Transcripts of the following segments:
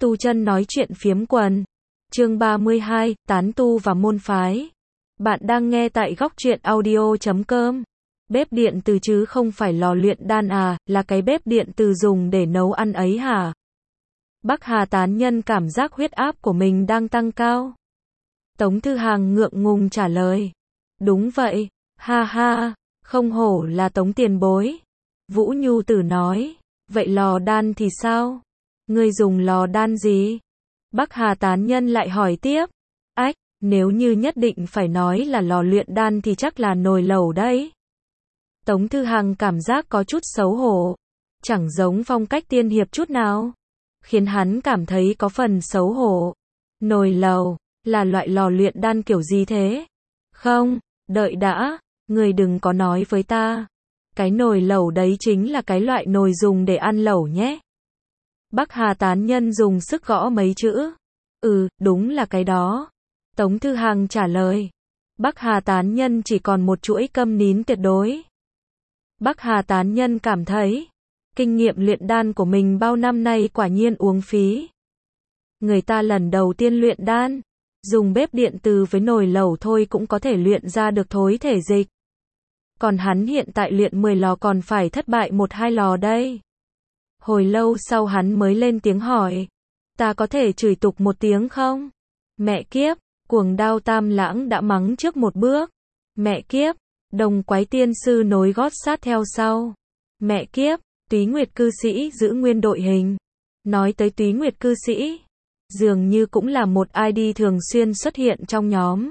Tu chân nói chuyện phiếm quần. Chương 32, tán tu và môn phái. Bạn đang nghe tại góc truyện audio.com. Bếp điện từ chứ không phải lò luyện đan à, là cái bếp điện từ dùng để nấu ăn ấy hả? Bắc Hà tán nhân cảm giác huyết áp của mình đang tăng cao. Tống Thư Hàng ngượng ngùng trả lời. Đúng vậy, ha ha, không hổ là Tống tiền bối. Vũ Nhu Tử nói, vậy lò đan thì sao? Ngươi dùng lò đan gì? Bắc Hà tán nhân lại hỏi tiếp. Ách, nếu như nhất định phải nói là lò luyện đan thì chắc là nồi lẩu đấy. Tống Thư Hàng cảm giác có chút xấu hổ. Chẳng giống phong cách tiên hiệp chút nào. Khiến hắn cảm thấy có phần xấu hổ. Nồi lẩu, là loại lò luyện đan kiểu gì thế? Không, đợi đã, người đừng có nói với ta. Cái nồi lẩu đấy chính là cái loại nồi dùng để ăn lẩu nhé. Bắc Hà tán nhân dùng sức gõ mấy chữ. Đúng là cái đó. Tống Thư Hàng trả lời. Bắc Hà tán nhân chỉ còn một chuỗi câm nín tuyệt đối. Bắc Hà tán nhân cảm thấy, kinh nghiệm luyện đan của mình bao năm nay quả nhiên uổng phí. Người ta lần đầu tiên luyện đan, dùng bếp điện từ với nồi lẩu thôi cũng có thể luyện ra được thối thể dịch. Còn hắn hiện tại luyện 10 lò còn phải thất bại 1-2 lò đây. Hồi lâu sau hắn mới lên tiếng hỏi. Ta có thể chửi tục một tiếng không? Mẹ kiếp, Cuồng Đao Tam Lãng đã mắng trước một bước. Mẹ kiếp, Đồng Quái Tiên Sư nối gót sát theo sau. Mẹ kiếp, Túy Nguyệt Cư Sĩ giữ nguyên đội hình. Nói tới Túy Nguyệt Cư Sĩ, dường như cũng là một ID thường xuyên xuất hiện trong nhóm.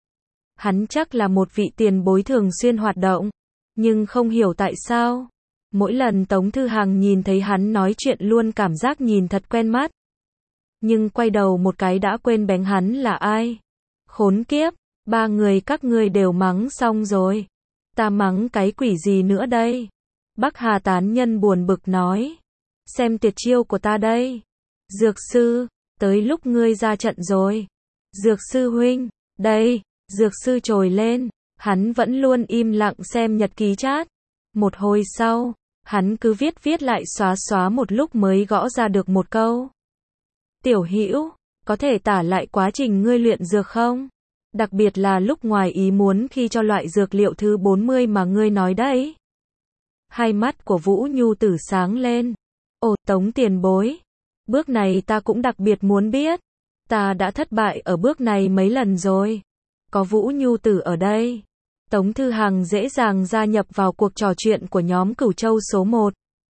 Hắn chắc là một vị tiền bối thường xuyên hoạt động, nhưng không hiểu tại sao. Mỗi lần Tống Thư Hàng nhìn thấy hắn nói chuyện luôn cảm giác nhìn thật quen mắt. Nhưng quay đầu một cái đã quên bén hắn là ai. Khốn kiếp, 3 người các ngươi đều mắng xong rồi. Ta mắng cái quỷ gì nữa đây? Bắc Hà tán nhân buồn bực nói. Xem tuyệt chiêu của ta đây. Dược sư, tới lúc ngươi ra trận rồi. Dược sư huynh, đây, dược sư trồi lên. Hắn vẫn luôn im lặng xem nhật ký chat. Một hồi sau, hắn cứ viết lại xóa một lúc mới gõ ra được một câu. Tiểu Hữu, có thể tả lại quá trình ngươi luyện dược không? Đặc biệt là lúc ngoài ý muốn khi cho loại dược liệu thứ 40 mà ngươi nói đấy. Hai mắt của Vũ Nhu Tử sáng lên. Ồ, Tống tiền bối. Bước này ta cũng đặc biệt muốn biết. Ta đã thất bại ở bước này mấy lần rồi. Có Vũ Nhu Tử ở đây. Tống Thư Hàng dễ dàng gia nhập vào cuộc trò chuyện của nhóm Cửu Châu số 1.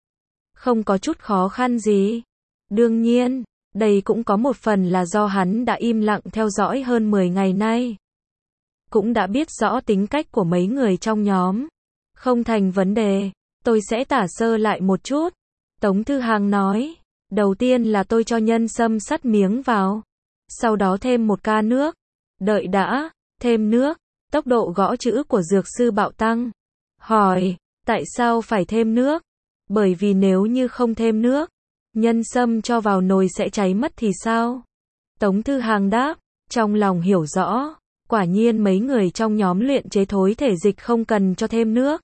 Không có chút khó khăn gì. Đương nhiên, đây cũng có một phần là do hắn đã im lặng theo dõi hơn 10 ngày nay. Cũng đã biết rõ tính cách của mấy người trong nhóm. Không thành vấn đề, tôi sẽ tả sơ lại một chút. Tống Thư Hàng nói, đầu tiên là tôi cho nhân sâm sắt miếng vào. Sau đó thêm 1 ca nước. Đợi đã, thêm nước. Tốc độ gõ chữ của dược sư bạo tăng. Hỏi, tại sao phải thêm nước? Bởi vì nếu như không thêm nước, nhân sâm cho vào nồi sẽ cháy mất thì sao? Tống Thư Hàng đáp, trong lòng hiểu rõ, quả nhiên mấy người trong nhóm luyện chế thối thể dịch không cần cho thêm nước.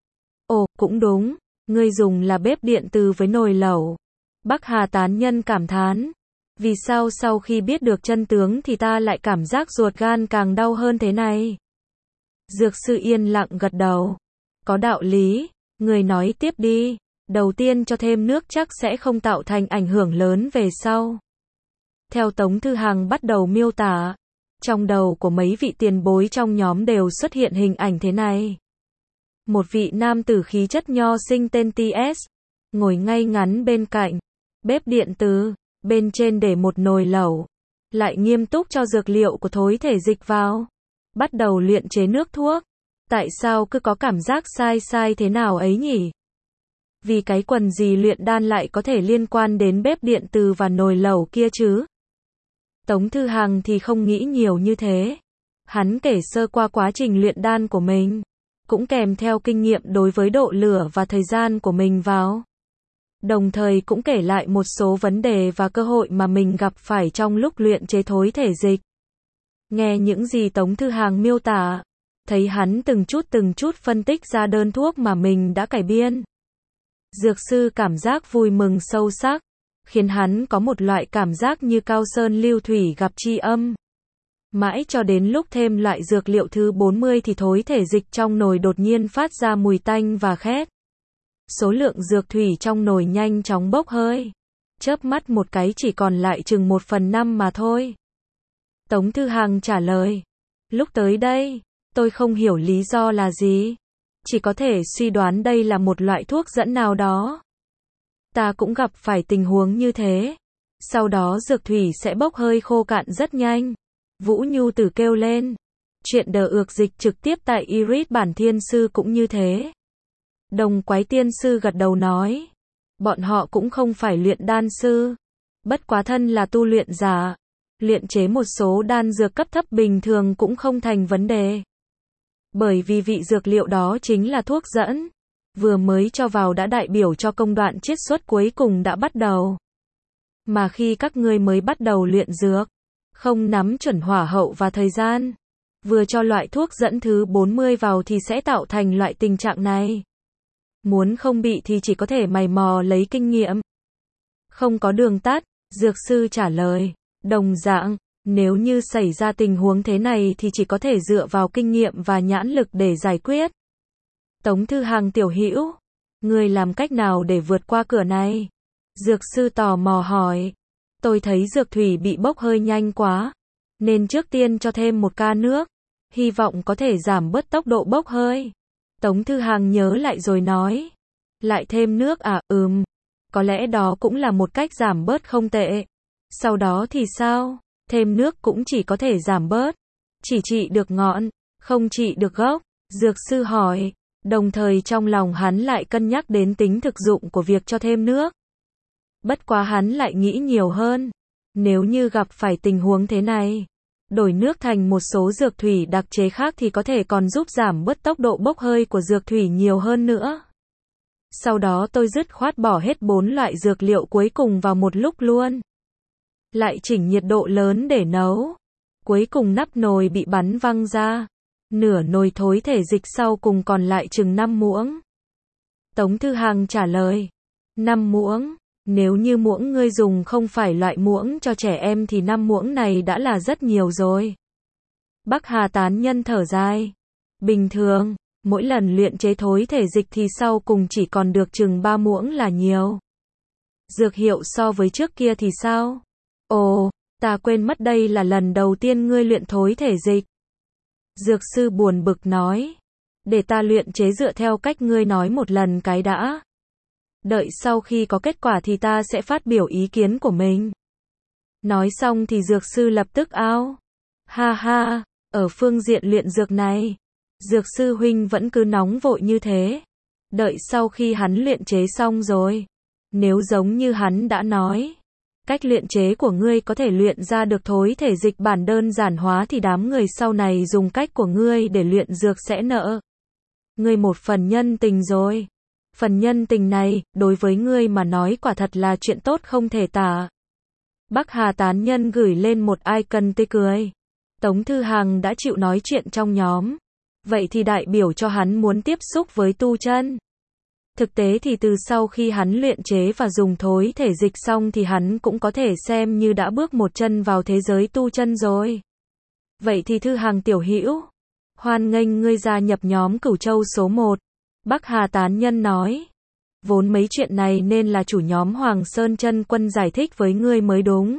Ồ, cũng đúng, ngươi dùng là bếp điện từ với nồi lẩu. Bắc Hà tán nhân cảm thán. Vì sao sau khi biết được chân tướng thì ta lại cảm giác ruột gan càng đau hơn thế này? Dược sư yên lặng gật đầu. Có đạo lý, người nói tiếp đi. Đầu tiên cho thêm nước chắc sẽ không tạo thành ảnh hưởng lớn về sau. Theo Tống Thư Hàng bắt đầu miêu tả, trong đầu của mấy vị tiền bối trong nhóm đều xuất hiện hình ảnh thế này. Một vị nam tử khí chất nho sinh tên TS, ngồi ngay ngắn bên cạnh, bếp điện từ, bên trên để một nồi lẩu, lại nghiêm túc cho dược liệu của thối thể dịch vào. Bắt đầu luyện chế nước thuốc. Tại sao cứ có cảm giác sai thế nào ấy nhỉ? Vì cái quần gì luyện đan lại có thể liên quan đến bếp điện từ và nồi lẩu kia chứ? Tống Thư Hàng thì không nghĩ nhiều như thế. Hắn kể sơ qua quá trình luyện đan của mình, cũng kèm theo kinh nghiệm đối với độ lửa và thời gian của mình vào. Đồng thời cũng kể lại một số vấn đề và cơ hội mà mình gặp phải trong lúc luyện chế thối thể dịch. Nghe những gì Tống Thư Hàng miêu tả, thấy hắn từng chút phân tích ra đơn thuốc mà mình đã cải biên. Dược sư cảm giác vui mừng sâu sắc. khiến hắn có một loại cảm giác như cao sơn lưu thủy gặp tri âm. Mãi cho đến lúc thêm loại dược liệu thứ 40 thì thối thể dịch trong nồi đột nhiên phát ra mùi tanh và khét. Số lượng dược thủy trong nồi nhanh chóng bốc hơi. Chớp mắt một cái chỉ còn lại chừng 1/5 mà thôi. Tống Thư Hằng trả lời. Lúc tới đây, tôi không hiểu lý do là gì. Chỉ có thể suy đoán đây là một loại thuốc dẫn nào đó. Ta cũng gặp phải tình huống như thế. Sau đó dược thủy sẽ bốc hơi khô cạn rất nhanh. Vũ Nhu Tử kêu lên. Chuyện đờ ược dịch trực tiếp tại Iris Bản Thiên Sư cũng như thế. Đồng Quái Tiên Sư gật đầu nói. Bọn họ cũng không phải luyện đan sư. Bất quá thân là tu luyện giả. Luyện chế một số đan dược cấp thấp bình thường cũng không thành vấn đề. Bởi vì vị dược liệu đó chính là thuốc dẫn. Vừa mới cho vào đã đại biểu cho công đoạn chiết xuất cuối cùng đã bắt đầu. Mà khi các ngươi mới bắt đầu luyện dược, không nắm chuẩn hỏa hậu và thời gian, vừa cho loại thuốc dẫn thứ 40 vào thì sẽ tạo thành loại tình trạng này. Muốn không bị thì chỉ có thể mày mò lấy kinh nghiệm. Không có đường tắt, dược sư trả lời. Đồng dạng, nếu như xảy ra tình huống thế này thì chỉ có thể dựa vào kinh nghiệm và nhãn lực để giải quyết. Tống Thư Hằng tiểu hữu, ngươi làm cách nào để vượt qua cửa này? Dược sư tò mò hỏi. Tôi thấy dược thủy bị bốc hơi nhanh quá, nên trước tiên cho thêm một ca nước, hy vọng có thể giảm bớt tốc độ bốc hơi. Tống Thư Hằng nhớ lại rồi nói. Lại thêm nước à? Có lẽ đó cũng là một cách giảm bớt không tệ. Sau đó thì sao? Thêm nước cũng chỉ có thể giảm bớt. Chỉ trị được ngọn, không trị được gốc. Dược sư hỏi. Đồng thời trong lòng hắn lại cân nhắc đến tính thực dụng của việc cho thêm nước. Bất quá hắn lại nghĩ nhiều hơn. Nếu như gặp phải tình huống thế này, đổi nước thành một số dược thủy đặc chế khác thì có thể còn giúp giảm bớt tốc độ bốc hơi của dược thủy nhiều hơn nữa. Sau đó tôi dứt khoát bỏ hết 4 loại dược liệu cuối cùng vào một lúc luôn. Lại chỉnh nhiệt độ lớn để nấu. Cuối cùng nắp nồi bị bắn văng ra. Nửa nồi thối thể dịch sau cùng còn lại chừng 5 muỗng. Tống Thư Hằng trả lời. 5 muỗng. Nếu như muỗng ngươi dùng không phải loại muỗng cho trẻ em thì 5 muỗng này đã là rất nhiều rồi. Bắc Hà tán nhân thở dài. Bình thường, mỗi lần luyện chế thối thể dịch thì sau cùng chỉ còn được chừng 3 muỗng là nhiều. Dược hiệu so với trước kia thì sao? Ồ, ta quên mất đây là lần đầu tiên ngươi luyện thối thể dịch. Dược sư buồn bực nói. Để ta luyện chế dựa theo cách ngươi nói một lần cái đã. Đợi sau khi có kết quả thì ta sẽ phát biểu ý kiến của mình. Nói xong thì dược sư lập tức ao. Ha ha, ở phương diện luyện dược này, dược sư huynh vẫn cứ nóng vội như thế. Đợi sau khi hắn luyện chế xong rồi, nếu giống như hắn đã nói, cách luyện chế của ngươi có thể luyện ra được thối thể dịch bản đơn giản hóa thì đám người sau này dùng cách của ngươi để luyện dược sẽ nợ ngươi một phần nhân tình rồi. Phần nhân tình này, đối với ngươi mà nói quả thật là chuyện tốt không thể tả. Bắc Hà tán nhân gửi lên một icon tươi cười. Tống Thư Hằng đã chịu nói chuyện trong nhóm. Vậy thì đại biểu cho hắn muốn tiếp xúc với tu chân. Thực tế thì từ sau khi hắn luyện chế và dùng thối thể dịch xong thì hắn cũng có thể xem như đã bước một chân vào thế giới tu chân rồi. Vậy thì Thư Hằng tiểu hữu, hoan nghênh ngươi gia nhập nhóm Cửu Châu số 1. Bắc Hà tán nhân nói. Vốn mấy chuyện này nên là chủ nhóm Hoàng Sơn Chân Quân giải thích với ngươi mới đúng.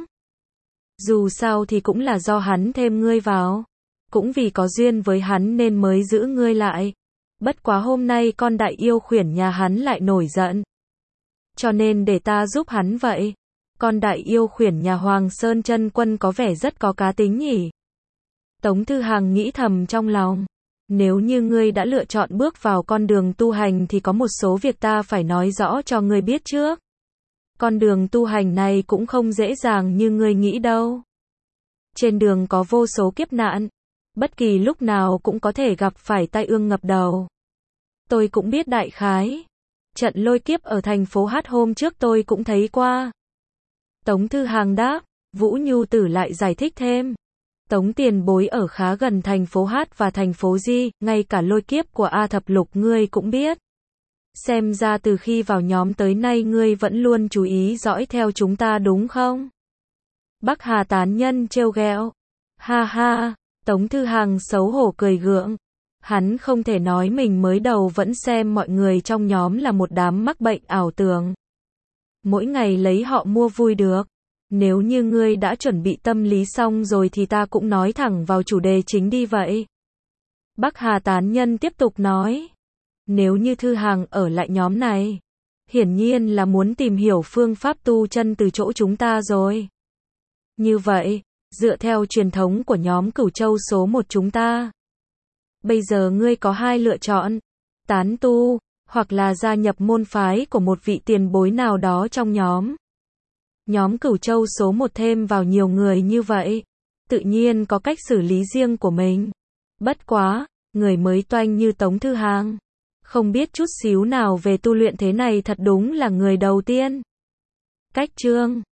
Dù sao thì cũng là do hắn thêm ngươi vào. Cũng vì có duyên với hắn nên mới giữ ngươi lại. Bất quá hôm nay con đại yêu khuyển nhà hắn lại nổi giận. Cho nên để ta giúp hắn vậy. Con đại yêu khuyển nhà Hoàng Sơn Chân Quân có vẻ rất có cá tính nhỉ. Tống Thư Hằng nghĩ thầm trong lòng. Nếu như ngươi đã lựa chọn bước vào con đường tu hành thì có một số việc ta phải nói rõ cho ngươi biết trước. Con đường tu hành này cũng không dễ dàng như ngươi nghĩ đâu. Trên đường có vô số kiếp nạn. Bất kỳ lúc nào cũng có thể gặp phải tai ương ngập đầu. Tôi cũng biết đại khái. Trận lôi kiếp ở thành phố Hát hôm trước tôi cũng thấy qua. Tống Thư Hằng đáp. Vũ Nhu Tử lại giải thích thêm. Tống tiền bối ở khá gần thành phố Hát và thành phố Di, ngay cả lôi kiếp của A Thập Lục ngươi cũng biết. Xem ra từ khi vào nhóm tới nay ngươi vẫn luôn chú ý dõi theo chúng ta đúng không? Bắc Hà tán nhân trêu ghẹo. Ha ha, Tống Thư Hằng xấu hổ cười gượng. Hắn không thể nói mình mới đầu vẫn xem mọi người trong nhóm là một đám mắc bệnh ảo tưởng. Mỗi ngày lấy họ mua vui được. Nếu như ngươi đã chuẩn bị tâm lý xong rồi thì ta cũng nói thẳng vào chủ đề chính đi vậy. Bắc Hà tán nhân tiếp tục nói. Nếu như Thư Hằng ở lại nhóm này, hiển nhiên là muốn tìm hiểu phương pháp tu chân từ chỗ chúng ta rồi. Như vậy, dựa theo truyền thống của nhóm Cửu Châu số 1 chúng ta, bây giờ ngươi có hai lựa chọn, tán tu, hoặc là gia nhập môn phái của một vị tiền bối nào đó trong nhóm. Nhóm Cửu Châu số 1 thêm vào nhiều người như vậy, tự nhiên có cách xử lý riêng của mình. Bất quá, người mới toanh như Tống Thư Hằng, không biết chút xíu nào về tu luyện thế này thật đúng là người đầu tiên. Cách chương